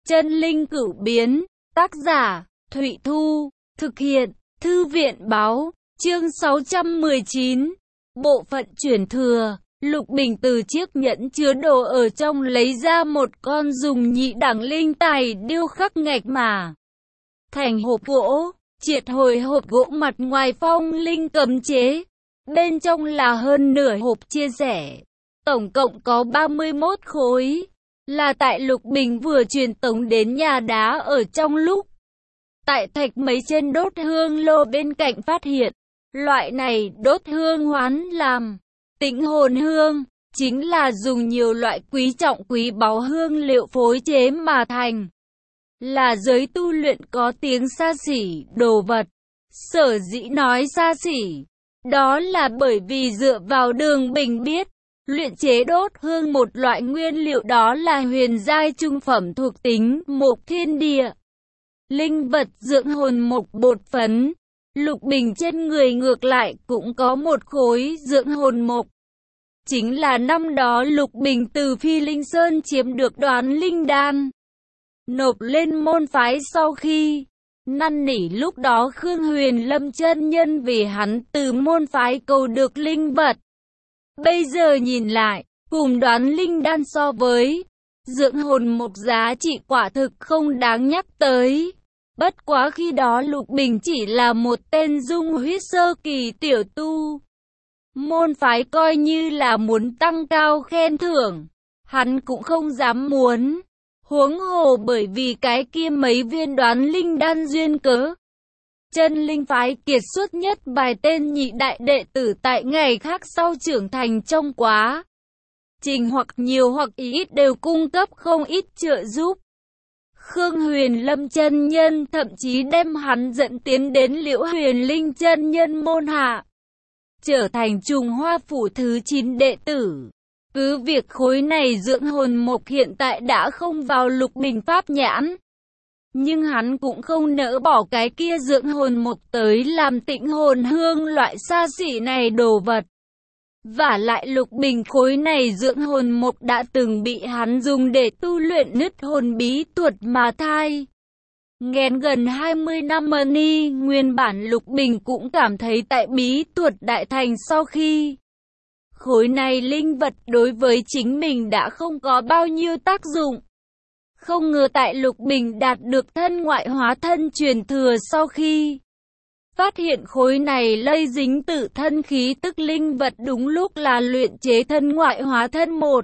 Chân linh cửu biến, tác giả, Thụy Thu, thực hiện, Thư viện báo, chương 619, bộ phận chuyển thừa. Lục Bình từ chiếc nhẫn chứa đồ ở trong lấy ra một con dùng nhị đẳng linh tài điêu khắc ngạch mà thành hộp gỗ, triệt hồi hộp gỗ mặt ngoài phong linh cấm chế. Bên trong là hơn nửa hộp chia sẻ, tổng cộng có 31 khối, là tại Lục Bình vừa truyền tống đến nhà đá ở trong lúc tại thạch mấy trên đốt hương lô bên cạnh phát hiện. Loại này đốt hương hoán làm tĩnh hồn hương, chính là dùng nhiều loại quý trọng quý báu hương liệu phối chế mà thành, là giới tu luyện có tiếng xa xỉ đồ vật. Sở dĩ nói xa xỉ, đó là bởi vì dựa vào Đường Bình biết, luyện chế đốt hương một loại nguyên liệu đó là huyền giai trung phẩm thuộc tính mộc thiên địa, linh vật dưỡng hồn mộc bột phấn. Lục Bình trên người ngược lại cũng có một khối dưỡng hồn mộc. Chính là năm đó Lục Bình từ Phi Linh Sơn chiếm được Đoán Linh Đan, nộp lên môn phái sau khi năn nỉ lúc đó Khương Huyền Lâm chân nhân vì hắn từ môn phái cầu được linh vật. Bây giờ nhìn lại, cùng Đoán Linh Đan so với, dưỡng hồn mộc giá trị quả thực không đáng nhắc tới. Bất quá khi đó Lục Bình chỉ là một tên dung huyết sơ kỳ tiểu tu. Môn phái coi như là muốn tăng cao khen thưởng, hắn cũng không dám muốn. Huống hồ bởi vì cái kia mấy viên Đoán Linh Đan duyên cớ. Chân linh phái kiệt xuất nhất vài tên nhị đại đệ tử tại ngày khác sau trưởng thành trong quá trình hoặc nhiều hoặc ít đều cung cấp không ít trợ giúp. Khương Huyền Lâm chân nhân thậm chí đem hắn dẫn tiến đến Liễu Huyền Linh chân nhân môn hạ, trở thành Trùng Hoa phủ thứ 9 đệ tử. Cứ việc khối này dưỡng hồn mộc hiện tại đã không vào Lục Bình pháp nhãn, nhưng hắn cũng không nỡ bỏ cái kia dưỡng hồn mộc tới làm tĩnh hồn hương loại xa xỉ này đồ vật. Vả lại Lục Bình khối này dưỡng hồn mộc đã từng bị hắn dùng để tu luyện nứt hồn bí thuật mà thai nghén gần 20 năm ni. Nguyên bản Lục Bình cũng cảm thấy tại bí thuật đại thành sau khi khối này linh vật đối với chính mình đã không có bao nhiêu tác dụng. Không ngờ tại Lục Bình đạt được thân ngoại hóa thân truyền thừa sau khi phát hiện khối này lây dính tự thân khí tức linh vật đúng lúc là luyện chế thân ngoại hóa thân một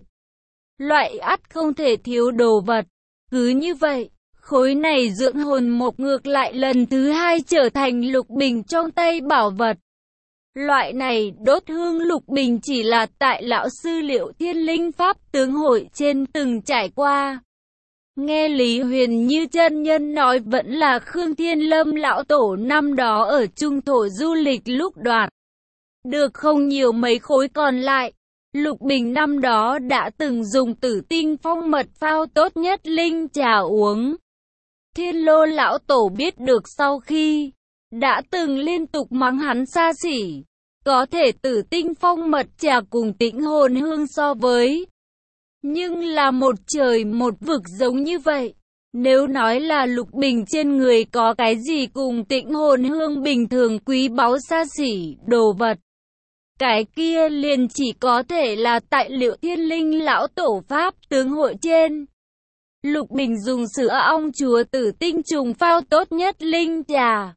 loại ắt không thể thiếu đồ vật. Cứ như vậy, khối này dưỡng hồn mộc ngược lại lần thứ hai trở thành Lục Bình trong tay bảo vật. Loại này đốt hương Lục Bình chỉ là tại lão sư Liễu Thiên Linh Pháp tướng hội trên từng trải qua. Nghe Lý Huyền Như chân nhân nói vẫn là Khương Thiên Lâm lão tổ năm đó ở trung thổ du lịch lúc đoạt được không nhiều mấy khối còn lại. Lục Bình năm đó đã từng dùng Tử Tinh Phong mật phao tốt nhất linh trà uống. Thiên Lô lão tổ biết được sau khi đã từng liên tục mắng hắn xa xỉ, có thể Tử Tinh Phong mật trà cùng tĩnh hồn hương so với, nhưng là một trời một vực giống như vậy. Nếu nói là Lục Bình trên người có cái gì cùng tĩnh hồn hương bình thường quý báu xa xỉ đồ vật, cái kia liền chỉ có thể là tại Liễu Thiên Linh lão tổ pháp tướng hội trên. Lục Bình dùng sữa ong chúa Tử Tinh trùng phao tốt nhất linh trà.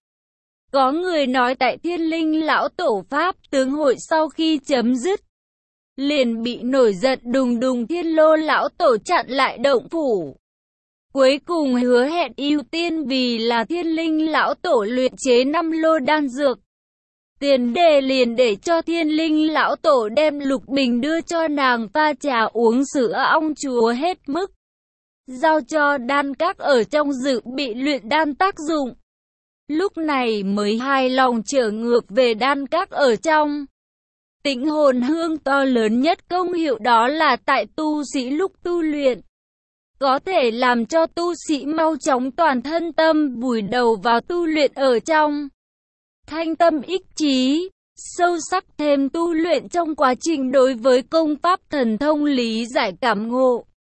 Có người nói tại Thiên Linh lão tổ pháp tướng hội sau khi chấm dứt, liền bị nổi giận đùng đùng Thiên Lô lão tổ chặn lại động phủ. Cuối cùng hứa hẹn ưu tiên vì là Thiên Linh lão tổ luyện chế 5 lô đan dược. Tiền đề liền để cho Thiên Linh lão tổ đem Lục Bình đưa cho nàng pha trà uống sữa ong chúa hết mức, giao cho đan các ở trong dự bị luyện đan tác dụng. Lúc này mới hài lòng trở ngược về đan các ở trong. Tĩnh hồn hương to lớn nhất công hiệu đó là tại tu sĩ lúc tu luyện, có thể làm cho tu sĩ mau chóng toàn thân tâm vùi đầu vào tu luyện ở trong. Thanh tâm ích trí, sâu sắc thêm tu luyện trong quá trình đối với công pháp thần thông lý giải cảm ngộ.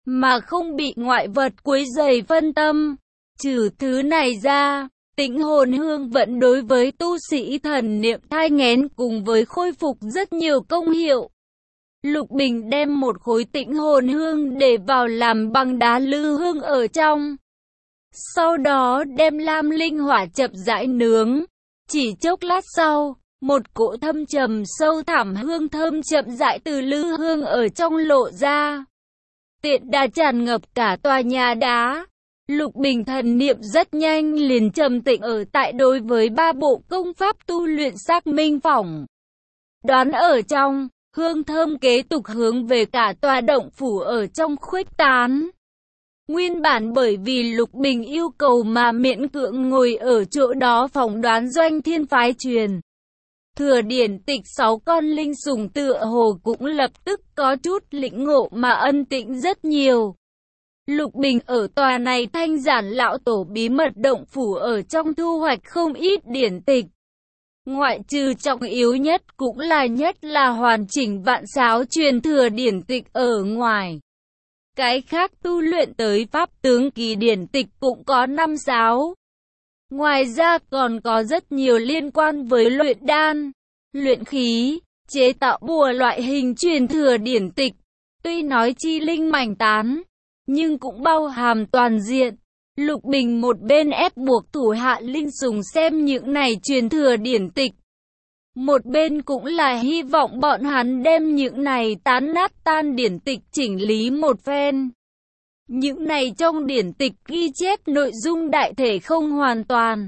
mà không bị ngoại vật quấy rầy phân tâm. Trừ thứ này ra, tĩnh hồn hương vẫn đối với tu sĩ thần niệm thai nghén cùng với khôi phục rất nhiều công hiệu. Lục Bình đem một khối tĩnh hồn hương để vào làm bằng đá lư hương ở trong. Sau đó đem lam linh hỏa chậm rãi nướng. Chỉ chốc lát sau, một cỗ thâm trầm sâu thẳm hương thơm chậm rãi từ lư hương ở trong lộ ra. Tiện đà tràn ngập cả tòa nhà đá. Lục Bình thần niệm rất nhanh liền trầm tĩnh ở tại đối với ba bộ công pháp tu luyện xác minh phỏng đoán ở trong, hương thơm kế tục hướng về cả tòa động phủ ở trong khuếch tán. Nguyên bản bởi vì Lục Bình yêu cầu mà miễn cưỡng ngồi ở chỗ đó phỏng đoán Doanh Thiên phái truyền thừa điển tịch 6 con linh sủng tựa hồ cũng lập tức có chút lĩnh ngộ mà ân tĩnh rất nhiều. Lục Bình ở tòa này Thanh Giản lão tổ bí mật động phủ ở trong thu hoạch không ít điển tịch. Ngoại trừ trọng yếu nhất cũng là hoàn chỉnh vạn sáo truyền thừa điển tịch ở ngoài. Cái khác tu luyện tới pháp tướng kỳ điển tịch cũng có 5 sáo. Ngoài ra còn có rất nhiều liên quan với luyện đan, luyện khí, chế tạo bùa loại hình truyền thừa điển tịch. Tuy nói chi linh mảnh tán, nhưng cũng bao hàm toàn diện. Lục Bình một bên ép buộc thủ hạ linh sủng xem những này truyền thừa điển tịch. Một bên cũng là hy vọng bọn hắn đem những này tán nát tan điển tịch chỉnh lý một phen. Những này trong điển tịch ghi chép nội dung đại thể không hoàn toàn.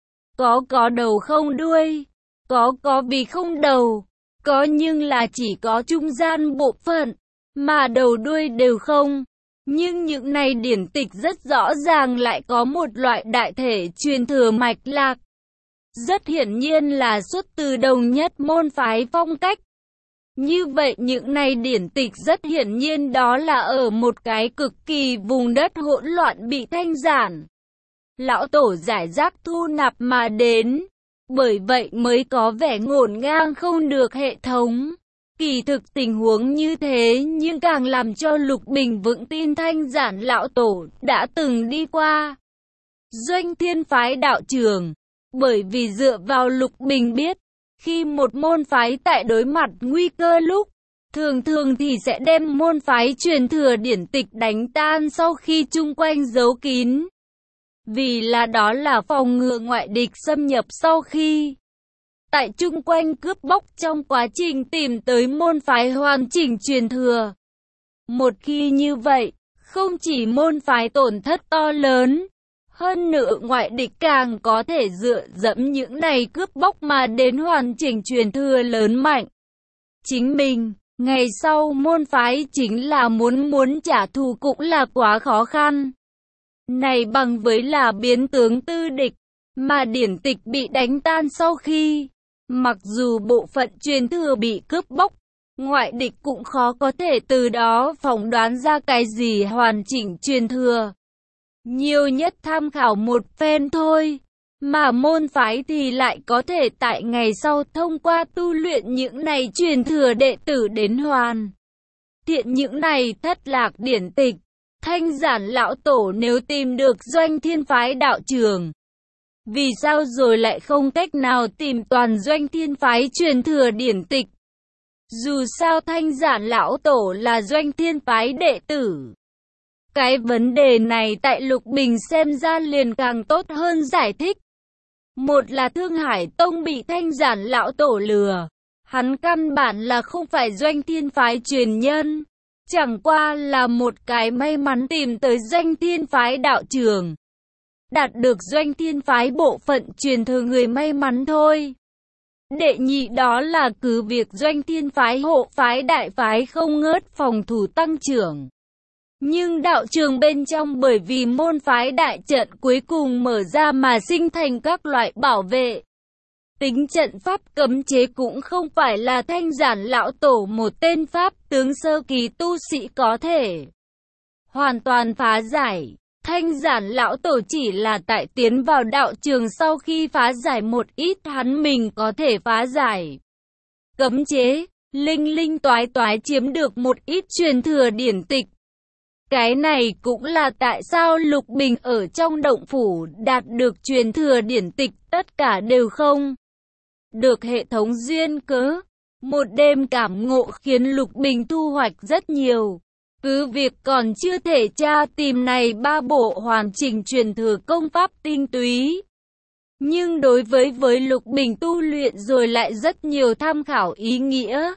Có đầu không đuôi, có vì không đầu, có nhưng là chỉ có trung gian bộ phận, mà đầu đuôi đều không. Nhưng những này điển tịch rất rõ ràng lại có một loại đại thể truyền thừa mạch lạc. Rất hiển nhiên là xuất từ đồng nhất môn phái phong cách. Như vậy những này điển tịch rất hiển nhiên đó là ở một cái cực kỳ vùng đất hỗn loạn bị Thanh Giản lão tổ giải rác thu nạp mà đến. Bởi vậy mới có vẻ ngổn ngang không được hệ thống. Kỳ thực tình huống như thế nhưng càng làm cho Lục Bình vững tin Thanh Giản lão tổ đã từng đi qua Doanh Thiên phái đạo trường. Bởi vì dựa vào Lục Bình biết, khi một môn phái tại đối mặt nguy cơ lúc, thường thì sẽ đem môn phái truyền thừa điển tịch đánh tan sau khi chung quanh giấu kín. Vì là đó là phòng ngừa ngoại địch xâm nhập sau khi tại chung quanh cướp bóc trong quá trình tìm tới môn phái hoàn chỉnh truyền thừa. Một khi như vậy, không chỉ môn phái tổn thất to lớn, hơn nữa ngoại địch càng có thể dựa dẫm những này cướp bóc mà đến hoàn chỉnh truyền thừa lớn mạnh. Chính mình, ngày sau môn phái chính là muốn trả thù cũng là quá khó khăn. Này bằng với là biến tướng tư địch, mà điển tịch bị đánh tan sau khi, mặc dù bộ phận truyền thừa bị cướp bóc, ngoại địch cũng khó có thể từ đó phỏng đoán ra cái gì hoàn chỉnh truyền thừa. Nhiều nhất tham khảo một phen thôi, mà môn phái thì lại có thể tại ngày sau thông qua tu luyện những này truyền thừa đệ tử đến hoàn thiện những này thất lạc điển tịch. Thanh Giản lão tổ nếu tìm được Doanh Thiên phái đạo trường, vì sao rồi lại không cách nào tìm toàn Doanh Thiên phái truyền thừa điển tịch? Dù sao Thanh Giản lão tổ là Doanh Thiên phái đệ tử. Cái vấn đề này tại Lục Bình xem ra liền càng tốt hơn giải thích. Một là Thương Hải Tông bị Thanh Giản lão tổ lừa. Hắn căn bản là không phải Doanh Thiên phái truyền nhân. Chẳng qua là một cái may mắn tìm tới Doanh Thiên phái đạo trường. Đạt được Doanh Thiên phái bộ phận truyền thừa người may mắn thôi. Đệ nhị đó là cứ việc Doanh Thiên phái hộ phái đại phái không ngớt phòng thủ tăng trưởng. Nhưng đạo trường bên trong bởi vì môn phái đại trận cuối cùng mở ra mà sinh thành các loại bảo vệ. Tính trận pháp cấm chế cũng không phải là Thanh Giản lão tổ một tên pháp tướng sơ kỳ tu sĩ có thể hoàn toàn phá giải. Thanh Giản lão tổ chỉ là tại tiến vào đạo trường sau khi phá giải một ít hắn mình có thể phá giải cấm chế, linh toái chiếm được một ít truyền thừa điển tịch. Cái này cũng là tại sao Lục Bình ở trong động phủ đạt được truyền thừa điển tịch tất cả đều không được hệ thống duyên cớ. Một đêm cảm ngộ khiến Lục Bình thu hoạch rất nhiều. Cứ việc còn chưa thể tra tìm này 3 bộ hoàn chỉnh truyền thừa công pháp tinh túy. Nhưng đối với Lục Bình tu luyện rồi lại rất nhiều tham khảo ý nghĩa.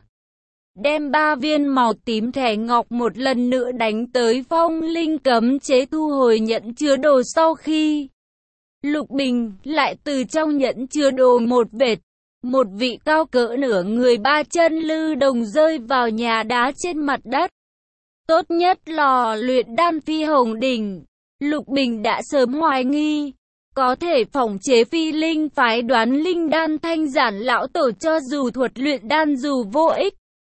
Đem 3 viên màu tím thẻ ngọc một lần nữa đánh tới phong linh cấm chế thu hồi nhẫn chứa đồ sau khi Lục Bình lại từ trong nhẫn chứa đồ một vị cao cỡ nửa người 3 chân lư đồng rơi vào nhà đá trên mặt đất. Tốt nhất lò luyện đan phi hồng đỉnh. Lục Bình đã sớm hoài nghi có thể phỏng chế phi linh phái đoán linh đan thanh giản lão tổ cho dù thuật luyện đan dù vô ích.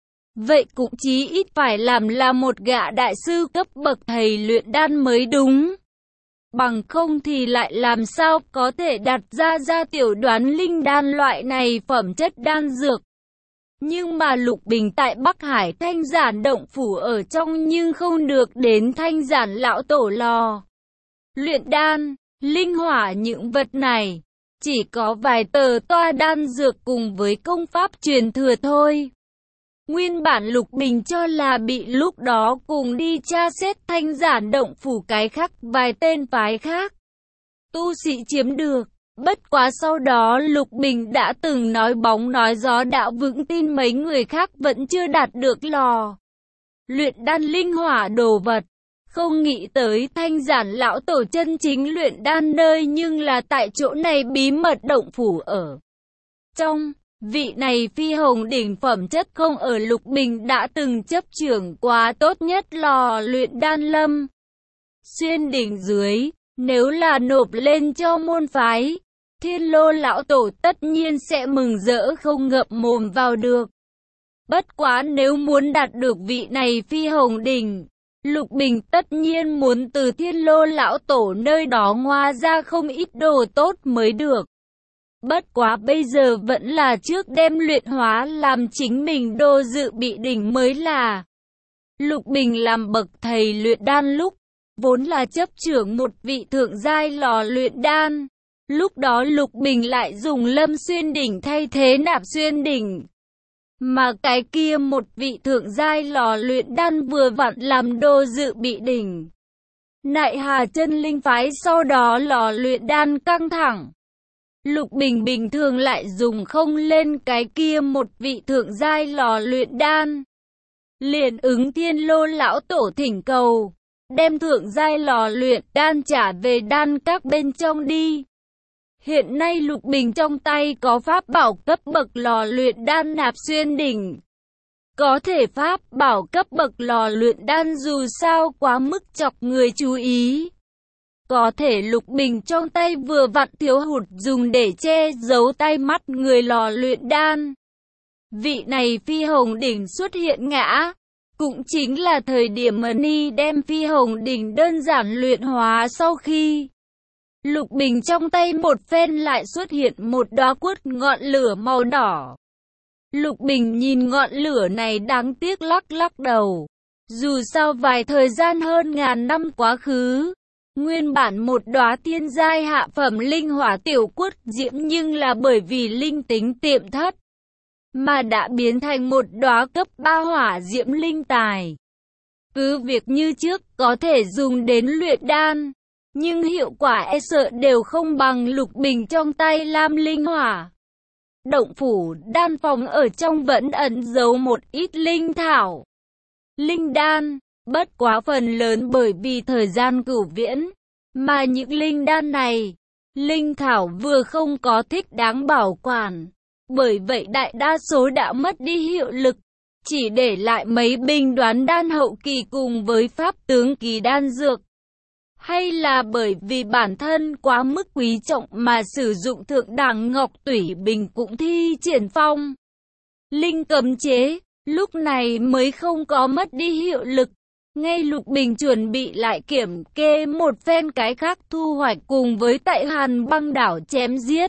Vậy cũng chí ít phải làm là một gã đại sư cấp bậc thầy luyện đan mới đúng. Bằng không thì lại làm sao có thể đặt ra tiểu đoán linh đan loại này phẩm chất đan dược. Nhưng mà Lục Bình tại Bắc Hải thanh giản động phủ ở trong nhưng không được đến thanh giản lão tổ lò luyện đan, linh hỏa những vật này. Chỉ có vài tờ toa đan dược cùng với công pháp truyền thừa thôi. Nguyên bản Lục Bình cho là bị lúc đó cùng đi tra xét thanh giản động phủ cái khác vài tên phái khác tu sĩ chiếm được. Bất quá sau đó Lục Bình đã từng nói bóng nói gió đạo vững tin mấy người khác vẫn chưa đạt được lò luyện đan linh hỏa đồ vật. Không nghĩ tới thanh giản lão tổ chân chính luyện đan nơi nhưng là tại chỗ này bí mật động phủ ở trong. Vị này phi hồng đỉnh phẩm chất không ở Lục Bình đã từng chấp trưởng quá tốt nhất lò luyện đan lâm xuyên đỉnh dưới. Nếu là nộp lên cho môn phái, Thiên Lô lão tổ tất nhiên sẽ mừng rỡ không ngậm mồm vào được. Bất quá nếu muốn đạt được vị này phi hồng đỉnh, Lục Bình tất nhiên muốn từ Thiên Lô lão tổ nơi đó ngoa ra không ít đồ tốt mới được. Bất quá bây giờ vẫn là trước đem luyện hóa làm chính mình đô dự bị đỉnh mới là. Lục Bình làm bậc thầy luyện đan lúc, vốn là chấp trưởng một vị thượng giai lò luyện đan. Lúc đó Lục Bình lại dùng lâm xuyên đỉnh thay thế nạp xuyên đỉnh. Mà cái kia một vị thượng giai lò luyện đan vừa vặn làm đô dự bị đỉnh. Nại Hà chân linh phái sau đó lò luyện đan căng thẳng. Lục Bình bình thường lại dùng không lên cái kia một vị thượng giai lò luyện đan. Liền ứng Thiên Lô lão tổ thỉnh cầu, đem thượng giai lò luyện đan trả về đan các bên trong đi. Hiện nay Lục Bình trong tay có pháp bảo cấp bậc lò luyện đan nạp xuyên đỉnh. Có thể pháp bảo cấp bậc lò luyện đan dù sao quá mức chọc người chú ý. Có thể Lục Bình trong tay vừa vặn thiếu hụt dùng để che giấu tay mắt người lò luyện đan. Vị này phi hồng đỉnh xuất hiện ngã, cũng chính là thời điểm Ni đem phi hồng đỉnh đơn giản luyện hóa sau khi Lục Bình trong tay một phen lại xuất hiện một đóa quất ngọn lửa màu đỏ. Lục Bình nhìn ngọn lửa này đáng tiếc lắc đầu. Dù sao vài thời gian hơn ngàn năm quá khứ, nguyên bản một đóa thiên giai hạ phẩm linh hỏa tiểu quất diễm nhưng là bởi vì linh tính tiệm thất, mà đã biến thành một đóa cấp 3 hỏa diễm linh tài. Cứ việc như trước có thể dùng đến luyện đan, nhưng hiệu quả e sợ đều không bằng Lục Bình trong tay lam linh hỏa. Động phủ đan phòng ở trong vẫn ẩn giấu một ít linh thảo, linh đan, bất quá phần lớn bởi vì thời gian cửu viễn, mà những linh đan này, linh thảo vừa không có thích đáng bảo quản, bởi vậy đại đa số đã mất đi hiệu lực, chỉ để lại mấy bình đoán đan hậu kỳ cùng với pháp tướng kỳ đan dược. Hay là bởi vì bản thân quá mức quý trọng mà sử dụng thượng đẳng ngọc tủy bình cũng thi triển phong linh cấm chế, lúc này mới không có mất đi hiệu lực. Ngay Lục Bình chuẩn bị lại kiểm kê một phen cái khác thu hoạch cùng với tại Hàn Băng đảo chém giết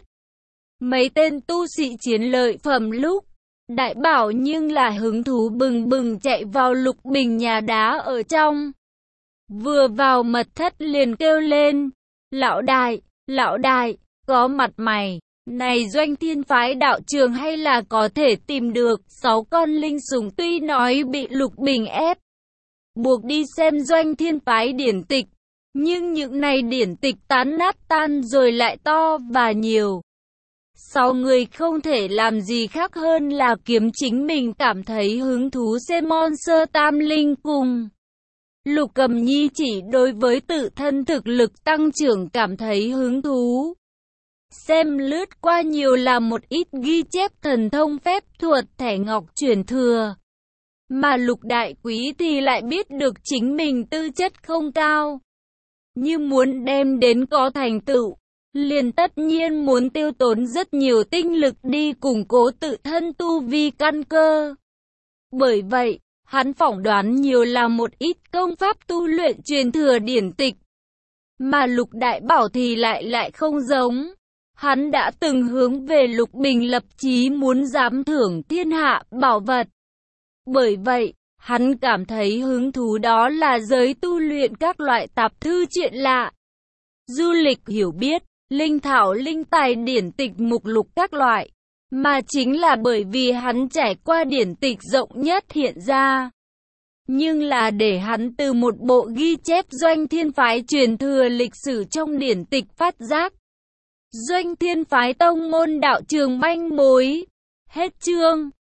mấy tên tu sĩ chiến lợi phẩm lúc, Đại Bảo nhưng là hứng thú bừng bừng chạy vào Lục Bình nhà đá ở trong. Vừa vào mật thất liền kêu lên, lão đại, có mặt mày. Này Doanh Thiên phái đạo trường hay là có thể tìm được 6 con linh sủng, tuy nói bị Lục Bình ép buộc đi xem Doanh Thiên phái điển tịch, nhưng những này điển tịch tán nát tan rồi lại to và nhiều. 6 người không thể làm gì khác hơn là kiếm chính mình cảm thấy hứng thú xem Monster Tam Linh cùng. Lục Cầm Nhi chỉ đối với tự thân thực lực tăng trưởng cảm thấy hứng thú. Xem lướt qua nhiều là một ít ghi chép thần thông phép thuật thẻ ngọc truyền thừa. Mà Lục Đại Quý thì lại biết được chính mình tư chất không cao. Như muốn đem đến có thành tựu, liền tất nhiên muốn tiêu tốn rất nhiều tinh lực đi củng cố tự thân tu vi căn cơ. Bởi vậy, hắn phỏng đoán nhiều là một ít công pháp tu luyện truyền thừa điển tịch. Mà Lục Đại Bảo thì lại không giống. Hắn đã từng hướng về Lục Bình lập chí muốn giám thưởng thiên hạ bảo vật. Bởi vậy, hắn cảm thấy hứng thú đó là giới tu luyện các loại tạp thư chuyện lạ. Du lịch hiểu biết, linh thảo linh tài điển tịch mục lục các loại. Mà chính là bởi vì hắn trải qua điển tịch rộng nhất hiện ra. Nhưng là để hắn từ một bộ ghi chép Doanh Thiên phái truyền thừa lịch sử trong điển tịch phát giác. Doanh Thiên phái tông môn đạo trường manh mối. Hết chương.